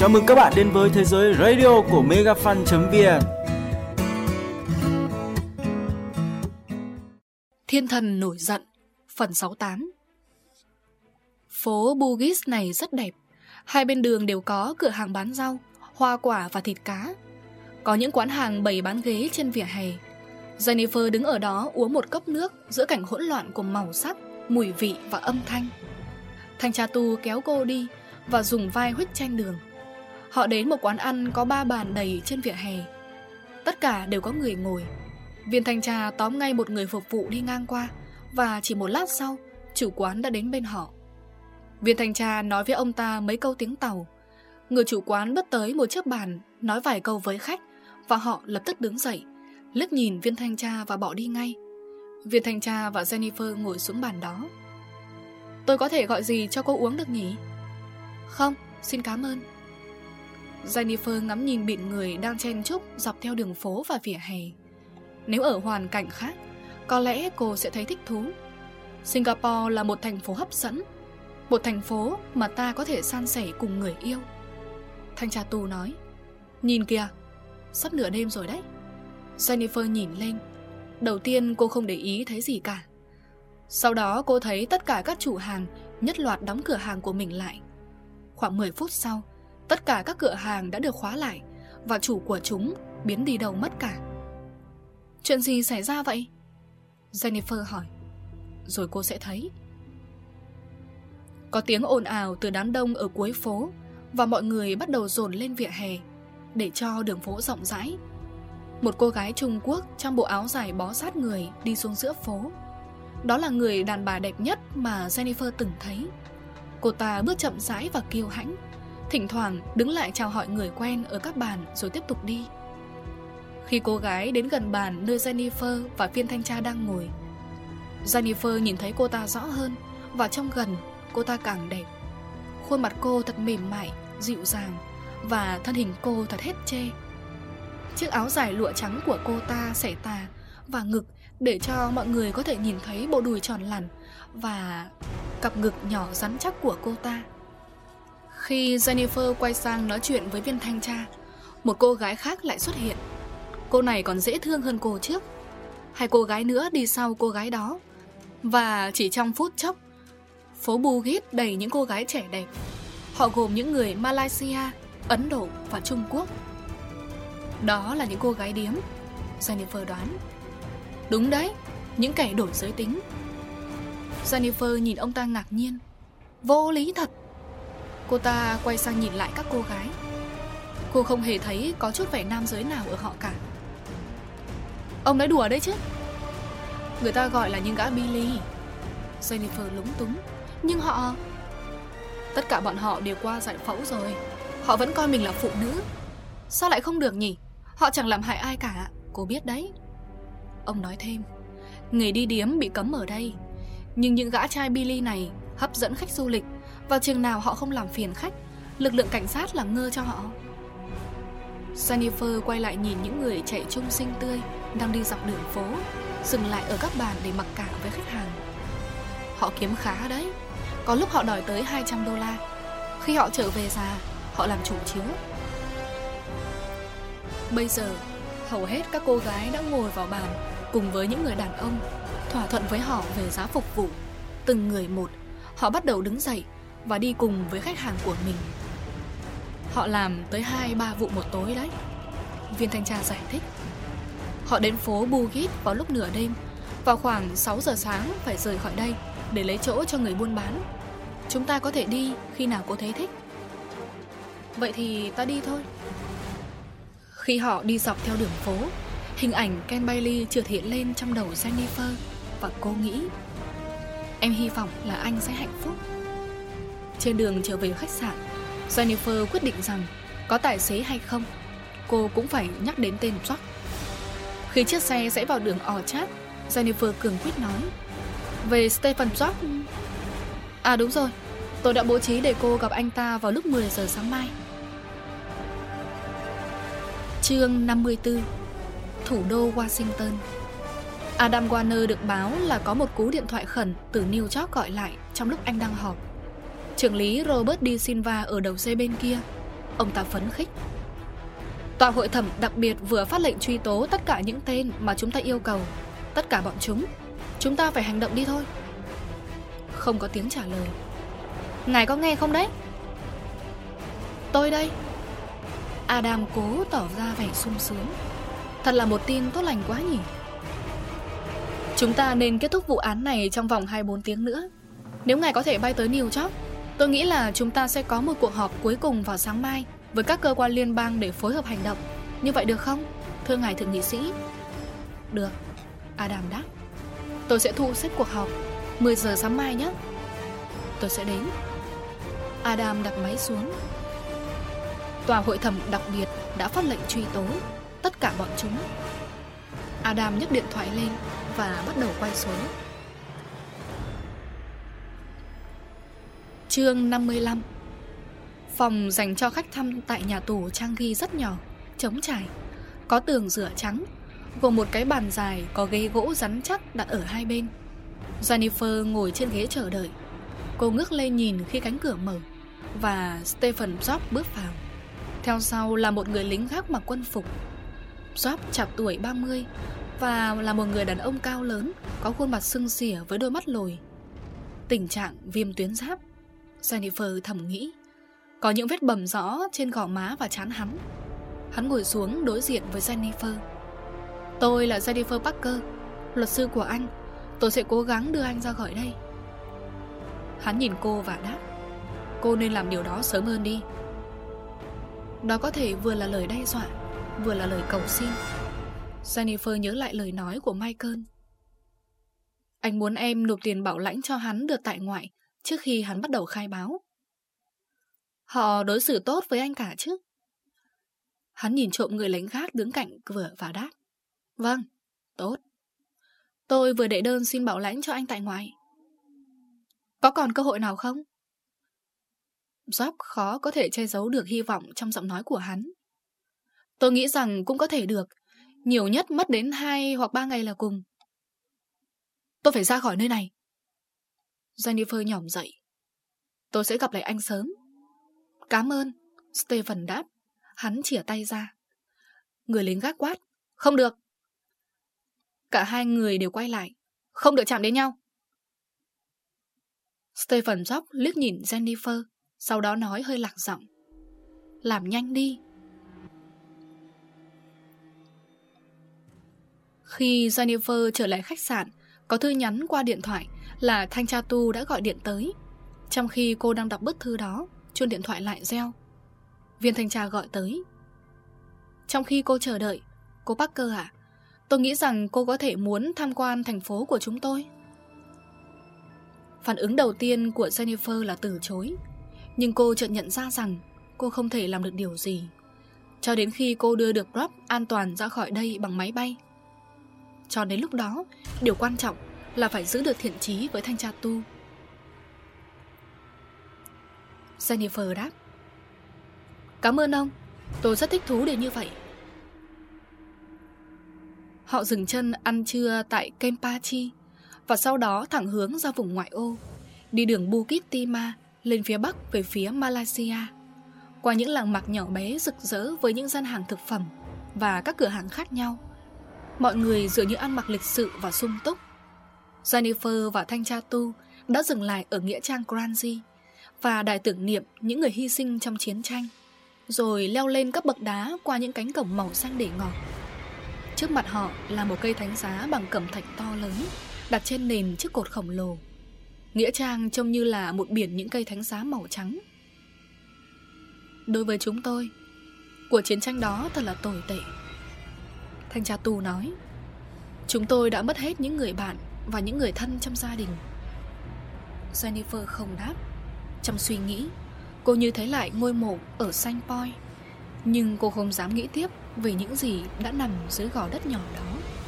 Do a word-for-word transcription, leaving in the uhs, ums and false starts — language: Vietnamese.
Chào mừng các bạn đến với thế giới radio của megafan chấm vn. Thiên thần nổi giận, phần sáu mươi tám. Phố Bugis này rất đẹp. Hai bên đường đều có cửa hàng bán rau, hoa quả và thịt cá. Có những quán hàng bày bán ghế trên vỉa hè. Jennifer đứng ở đó uống một cốc nước giữa cảnh hỗn loạn của màu sắc, mùi vị và âm thanh. Thanh tra tu kéo cô đi và dùng vai huých tranh đường. Họ đến một quán ăn có ba bàn đầy trên vỉa hè. Tất cả đều có người ngồi. Viên thanh tra tóm ngay một người phục vụ đi ngang qua, và chỉ một lát sau, chủ quán đã đến bên họ. Viên thanh tra nói với ông ta mấy câu tiếng Tàu. Người chủ quán bước tới một chiếc bàn, nói vài câu với khách, và họ lập tức đứng dậy, liếc nhìn viên thanh tra và bỏ đi ngay. Viên thanh tra và Jennifer ngồi xuống bàn đó. Tôi có thể gọi gì cho cô uống được nhỉ? Không, xin cảm ơn. Jennifer ngắm nhìn biển người đang chen chúc dọc theo đường phố và vỉa hè. Nếu ở hoàn cảnh khác, có lẽ cô sẽ thấy thích thú. Singapore là một thành phố hấp dẫn, một thành phố mà ta có thể san sẻ cùng người yêu. Thanh tra tu nói, nhìn kìa, sắp nửa đêm rồi đấy. Jennifer nhìn lên. Đầu tiên cô không để ý thấy gì cả. Sau đó cô thấy tất cả các chủ hàng nhất loạt đóng cửa hàng của mình lại. Khoảng mười phút sau, tất cả các cửa hàng đã được khóa lại, và chủ của chúng biến đi đâu mất cả. Chuyện gì xảy ra vậy? Jennifer hỏi. Rồi cô sẽ thấy. Có tiếng ồn ào từ đám đông ở cuối phố, và mọi người bắt đầu dồn lên vỉa hè để cho đường phố rộng rãi. Một cô gái Trung Quốc trong bộ áo dài bó sát người đi xuống giữa phố. Đó là người đàn bà đẹp nhất mà Jennifer từng thấy. Cô ta bước chậm rãi và kiêu hãnh, thỉnh thoảng đứng lại chào hỏi người quen ở các bàn rồi tiếp tục đi. Khi cô gái đến gần bàn nơi Jennifer và viên thanh tra đang ngồi, Jennifer nhìn thấy cô ta rõ hơn, và trông gần cô ta càng đẹp. Khuôn mặt cô thật mềm mại, dịu dàng, và thân hình cô thật hết trê. Chiếc áo dài lụa trắng của cô ta xẻ tà và ngực để cho mọi người có thể nhìn thấy bộ đùi tròn lẳn và cặp ngực nhỏ rắn chắc của cô ta. Khi Jennifer quay sang nói chuyện với viên thanh tra, một cô gái khác lại xuất hiện. Cô này còn dễ thương hơn cô trước. Hai cô gái nữa đi sau cô gái đó, và chỉ trong phút chốc, phố Bugis đầy những cô gái trẻ đẹp. Họ gồm những người Malaysia, Ấn Độ và Trung Quốc. Đó là những cô gái điếm, Jennifer đoán. Đúng đấy, những kẻ đổi giới tính. Jennifer nhìn ông ta ngạc nhiên. Vô lý thật. Cô ta quay sang nhìn lại các cô gái. Cô không hề thấy có chút vẻ nam giới nào ở họ cả. Ông nói đùa đấy chứ? Người ta gọi là những gã Billy. Jennifer lúng túng. Nhưng họ... Tất cả bọn họ đều qua giải phẫu rồi. Họ vẫn coi mình là phụ nữ. Sao lại không được nhỉ? Họ chẳng làm hại ai cả, cô biết đấy. Ông nói thêm, nghề đi điếm bị cấm ở đây, nhưng những gã trai Billy này hấp dẫn khách du lịch, và chừng nào họ không làm phiền khách, lực lượng cảnh sát làm ngơ cho họ. Jennifer quay lại nhìn những người trẻ trung xinh tươi đang đi dọc đường phố, dừng lại ở các bàn để mặc cả với khách hàng. Họ kiếm khá đấy. Có lúc họ đòi tới hai trăm đô la. Khi họ trở về già, họ làm chủ chứa. Bây giờ, hầu hết các cô gái đã ngồi vào bàn cùng với những người đàn ông, thỏa thuận với họ về giá phục vụ. Từng người một, họ bắt đầu đứng dậy và đi cùng với khách hàng của mình. Họ làm tới hai ba vụ một tối đấy, viên thanh tra giải thích. Họ đến phố Bugis vào lúc nửa đêm. Vào khoảng sáu giờ sáng phải rời khỏi đây để lấy chỗ cho người buôn bán. Chúng ta có thể đi khi nào cô thấy thích. Vậy thì ta đi thôi. Khi họ đi dọc theo đường phố, hình ảnh Ken Bailey chợt hiện lên trong đầu Jennifer, và cô nghĩ, em hy vọng là anh sẽ hạnh phúc. Trên đường trở về khách sạn, Jennifer quyết định rằng có tài xế hay không, cô cũng phải nhắc đến tên Jack. Khi chiếc xe rẽ vào đường Orchard, Jennifer cường quyết nói, về Stephen Jack. À đúng rồi, tôi đã bố trí để cô gặp anh ta vào lúc mười giờ sáng mai. Chương năm mươi tư. Thủ đô Washington. Adam Warner được báo là có một cú điện thoại khẩn từ New York gọi lại trong lúc anh đang họp. Trưởng lý Robert De Silva ở đầu dây bên kia. Ông ta phấn khích. Tòa hội thẩm đặc biệt vừa phát lệnh truy tố tất cả những tên mà chúng ta yêu cầu. Tất cả bọn chúng. Chúng ta phải hành động đi thôi. Không có tiếng trả lời. Ngài có nghe không đấy? Tôi đây. Adam cố tỏ ra vẻ sung sướng. Thật là một tin tốt lành quá nhỉ. Chúng ta nên kết thúc vụ án này trong vòng hai mươi bốn tiếng nữa. Nếu ngài có thể bay tới New York, tôi nghĩ là chúng ta sẽ có một cuộc họp cuối cùng vào sáng mai với các cơ quan liên bang để phối hợp hành động. Như vậy được không, thưa ngài thượng nghị sĩ? Được, Adam đáp. Tôi sẽ thu xếp cuộc họp mười giờ sáng mai nhé. Tôi sẽ đến. Adam đặt máy xuống. Tòa hội thẩm đặc biệt đã phát lệnh truy tố tất cả bọn chúng. Adam nhấc điện thoại lên và bắt đầu quay số. Chương năm mươi lăm. Phòng dành cho khách thăm tại nhà tù Changi rất nhỏ, trống trải, có tường rửa trắng, gồm một cái bàn dài có ghế gỗ rắn chắc đặt ở hai bên. Jennifer ngồi trên ghế chờ đợi. Cô ngước lên nhìn khi cánh cửa mở và Stephen Job bước vào. Theo sau là một người lính gác mặc quân phục. Job chạc tuổi ba mươi và là một người đàn ông cao lớn, có khuôn mặt sưng xỉa với đôi mắt lồi. Tình trạng viêm tuyến giáp, Jennifer thầm nghĩ. Có những vết bầm rõ trên gò má và trán hắn. Hắn ngồi xuống đối diện với Jennifer. Tôi là Jennifer Parker, luật sư của anh. Tôi sẽ cố gắng đưa anh ra khỏi đây. Hắn nhìn cô và đáp. Cô nên làm điều đó sớm hơn đi. Đó có thể vừa là lời đe dọa, vừa là lời cầu xin. Jennifer nhớ lại lời nói của Michael. Anh muốn em nộp tiền bảo lãnh cho hắn được tại ngoại trước khi hắn bắt đầu khai báo. Họ đối xử tốt với anh cả chứ? Hắn nhìn trộm người lính gác đứng cạnh cửa và đáp. Vâng, tốt. Tôi vừa đệ đơn xin bảo lãnh cho anh tại ngoại. Có còn cơ hội nào không? Job khó có thể che giấu được hy vọng trong giọng nói của hắn. Tôi nghĩ rằng cũng có thể được. Nhiều nhất mất đến hai hoặc ba ngày là cùng. Tôi phải ra khỏi nơi này. Jennifer nhỏm dậy. Tôi sẽ gặp lại anh sớm. Cảm ơn, Stephen đáp. Hắn chìa tay ra. Người lính gác quát. Không được. Cả hai người đều quay lại. Không được chạm đến nhau. Stephen Job liếc nhìn Jennifer, sau đó nói hơi lạc giọng. Làm nhanh đi. Khi Jennifer trở lại khách sạn, có thư nhắn qua điện thoại là thanh tra tu đã gọi điện tới. Trong khi cô đang đọc bức thư đó, chuông điện thoại lại reo. Viên thanh tra gọi tới. Trong khi cô chờ đợi, cô Parker ạ, à, tôi nghĩ rằng cô có thể muốn tham quan thành phố của chúng tôi. Phản ứng đầu tiên của Jennifer là từ chối. Nhưng cô chợt nhận ra rằng cô không thể làm được điều gì cho đến khi cô đưa được Rob an toàn ra khỏi đây bằng máy bay. Cho đến lúc đó, điều quan trọng là phải giữ được thiện chí với thanh tra tu. Jennifer đáp. Cảm ơn ông, tôi rất thích thú để như vậy. Họ dừng chân ăn trưa tại Kempachi và sau đó thẳng hướng ra vùng ngoại ô, đi đường Bukit Timah lên phía bắc về phía Malaysia, qua những làng mạc nhỏ bé rực rỡ với những gian hàng thực phẩm và các cửa hàng khác nhau. Mọi người dường như ăn mặc lịch sự và sung túc. Jennifer và thanh tra tu đã dừng lại ở nghĩa trang Kranji và đài tưởng niệm những người hy sinh trong chiến tranh, rồi leo lên các bậc đá qua những cánh cổng màu xanh để ngỏ. Trước mặt họ là một cây thánh giá bằng cẩm thạch to lớn đặt trên nền chiếc cột khổng lồ. Nghĩa trang trông như là một biển những cây thánh giá màu trắng. Đối với chúng tôi, cuộc chiến tranh đó thật là tồi tệ, thanh tra tù nói. Chúng tôi đã mất hết những người bạn và những người thân trong gia đình. Jennifer không đáp. Trong suy nghĩ, cô như thấy lại ngôi mộ ở Saint Point, nhưng cô không dám nghĩ tiếp về những gì đã nằm dưới gò đất nhỏ đó.